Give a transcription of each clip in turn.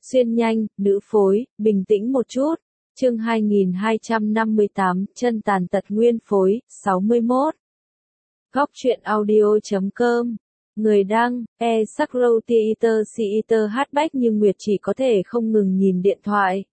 Xuyên nhanh, nữ phối, bình tĩnh một chút. Chương 2258, chân tàn tật nguyên phối, 61. Góc truyện audio.com. Người đăng, Sakrow Theater hát Bách Như Nguyệt chỉ có thể không ngừng nhìn điện thoại.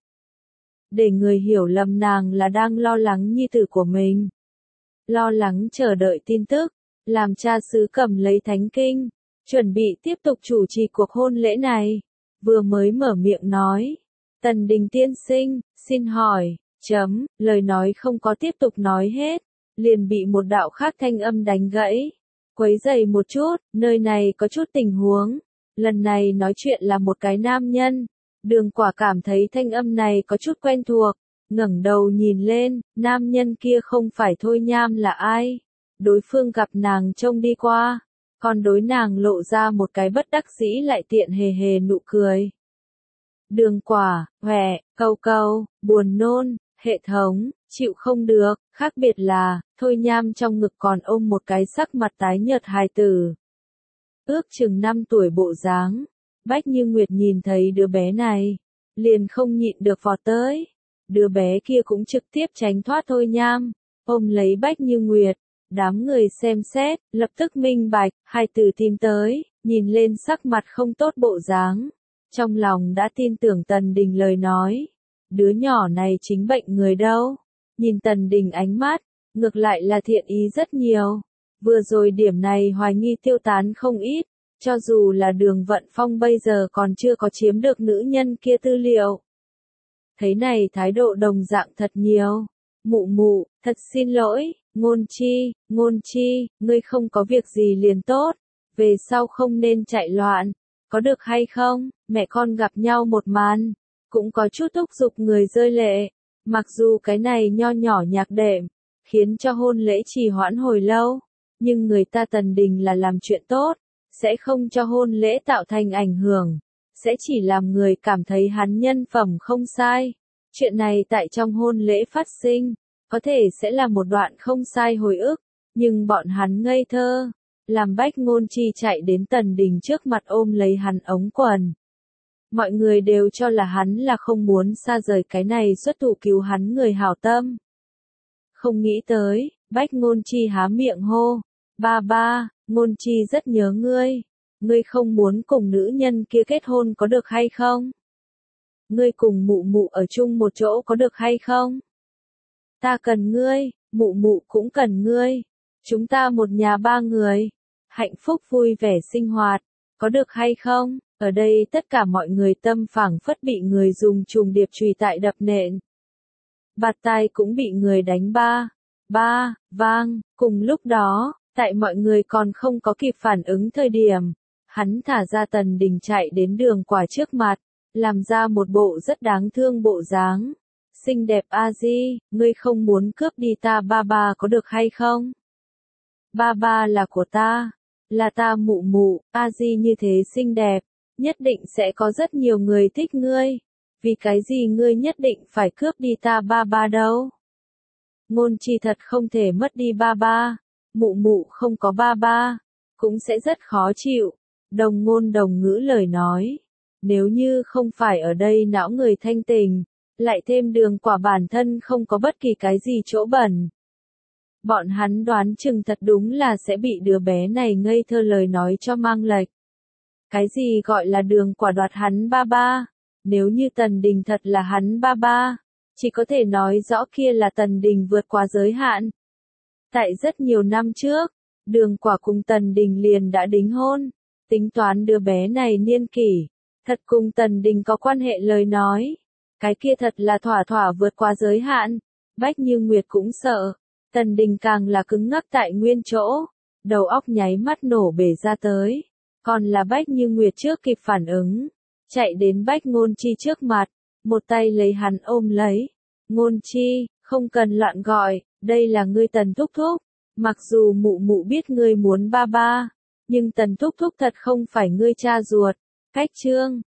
Để người hiểu lầm nàng là đang lo lắng nhi tử của mình. Lo lắng chờ đợi tin tức, làm cha xứ cầm lấy thánh kinh, chuẩn bị tiếp tục chủ trì cuộc hôn lễ này. Vừa mới mở miệng nói, Tần Đình tiên sinh, xin hỏi, lời nói không có tiếp tục nói hết, liền bị một đạo khác thanh âm đánh gãy. Quấy rầy một chút, nơi này có chút tình huống. Lần này nói chuyện là một cái nam nhân. Đường Quả cảm thấy thanh âm này có chút quen thuộc, ngẩng đầu nhìn lên, nam nhân kia không phải Thôi Nham là ai? Đối phương gặp nàng trông đi qua, còn đối nàng lộ ra một cái bất đắc dĩ lại tiện hề hề nụ cười. Đường Quả, câu, buồn nôn, hệ thống, chịu không được, khác biệt là, Thôi Nham trong ngực còn ôm một cái sắc mặt tái nhợt hài tử. Ước chừng 5 tuổi bộ dáng, Bách Như Nguyệt nhìn thấy đứa bé này, liền không nhịn được vọt tới. Đứa bé kia cũng trực tiếp tránh thoát Thôi Nham, ôm lấy Bách Như Nguyệt. Đám người xem xét, lập tức minh bạch, hài tử tìm tới, nhìn lên sắc mặt không tốt bộ dáng. Trong lòng đã tin tưởng Tần Đình lời nói. Đứa nhỏ này chính bệnh người đâu. Nhìn Tần Đình ánh mắt, ngược lại là thiện ý rất nhiều. Vừa rồi điểm này hoài nghi tiêu tán không ít. Cho dù là Đường Vận Phong bây giờ còn chưa có chiếm được nữ nhân kia tư liệu. Thấy này thái độ đồng dạng thật nhiều. Mụ, thật xin lỗi, ngôn chi, ngươi không có việc gì liền tốt. Về sau không nên chạy loạn. Có được hay không? Mẹ con gặp nhau một màn, cũng có chút thúc giục người rơi lệ. Mặc dù cái này nho nhỏ nhạc đệm, khiến cho hôn lễ trì hoãn hồi lâu, nhưng người ta Tần Đình là làm chuyện tốt, sẽ không cho hôn lễ tạo thành ảnh hưởng, sẽ chỉ làm người cảm thấy hắn nhân phẩm không sai. Chuyện này tại trong hôn lễ phát sinh, có thể sẽ là một đoạn không sai hồi ức, nhưng bọn hắn ngây thơ, làm Bách Ngôn Chi chạy đến Tần Đình trước mặt ôm lấy hắn ống quần. Mọi người đều cho là hắn là không muốn xa rời cái này xuất thủ cứu hắn người hảo tâm. Không nghĩ tới, Bách Ngôn Chi há miệng hô, ba, Ngôn Chi rất nhớ ngươi không muốn cùng nữ nhân kia kết hôn có được hay không? Ngươi cùng mụ ở chung một chỗ có được hay không? Ta cần ngươi, mụ cũng cần ngươi. Chúng ta một nhà 3 người, hạnh phúc vui vẻ sinh hoạt, có được hay không? Ở đây tất cả mọi người tâm phảng phất bị người dùng trùng điệp chùy tại đập nện. Bạt tai cũng bị người đánh vang, cùng lúc đó, tại mọi người còn không có kịp phản ứng thời điểm, hắn thả ra Tần Đình chạy đến Đường Quả trước mặt, làm ra một bộ rất đáng thương bộ dáng. Xinh đẹp a di, ngươi không muốn cướp đi ta ba có được hay không? Ba là của ta, là ta mụ, a di như thế xinh đẹp, nhất định sẽ có rất nhiều người thích ngươi. Vì cái gì ngươi nhất định phải cướp đi ta ba đâu? Ngôn Chi thật không thể mất đi ba, mụ không có ba, cũng sẽ rất khó chịu. Đồng ngôn đồng ngữ lời nói, nếu như không phải ở đây não người thanh tình, lại thêm Đường Quả bản thân không có bất kỳ cái gì chỗ bẩn. Bọn hắn đoán chừng thật đúng là sẽ bị đứa bé này ngây thơ lời nói cho mang lệch. Cái gì gọi là Đường Quả đoạt hắn ba? Nếu như Tần Đình thật là hắn ba, chỉ có thể nói rõ kia là Tần Đình vượt quá giới hạn. Tại rất nhiều năm trước, Đường Quả cùng Tần Đình liền đã đính hôn, tính toán đứa bé này niên kỷ, thật cùng Tần Đình có quan hệ lời nói. Cái kia thật là thỏa vượt qua giới hạn. Bách Như Nguyệt cũng sợ. Tần Đình càng là cứng ngắc tại nguyên chỗ. Đầu óc nháy mắt nổ bể ra tới. Còn là Bách Như Nguyệt trước kịp phản ứng. Chạy đến Bách Ngôn Chi trước mặt. Một tay lấy hắn ôm lấy. Ngôn Chi, không cần loạn gọi. Đây là ngươi Tần Thúc Thúc. Mặc dù mụ biết ngươi muốn ba. Nhưng Tần Thúc Thúc thật không phải ngươi cha ruột. Cách chương.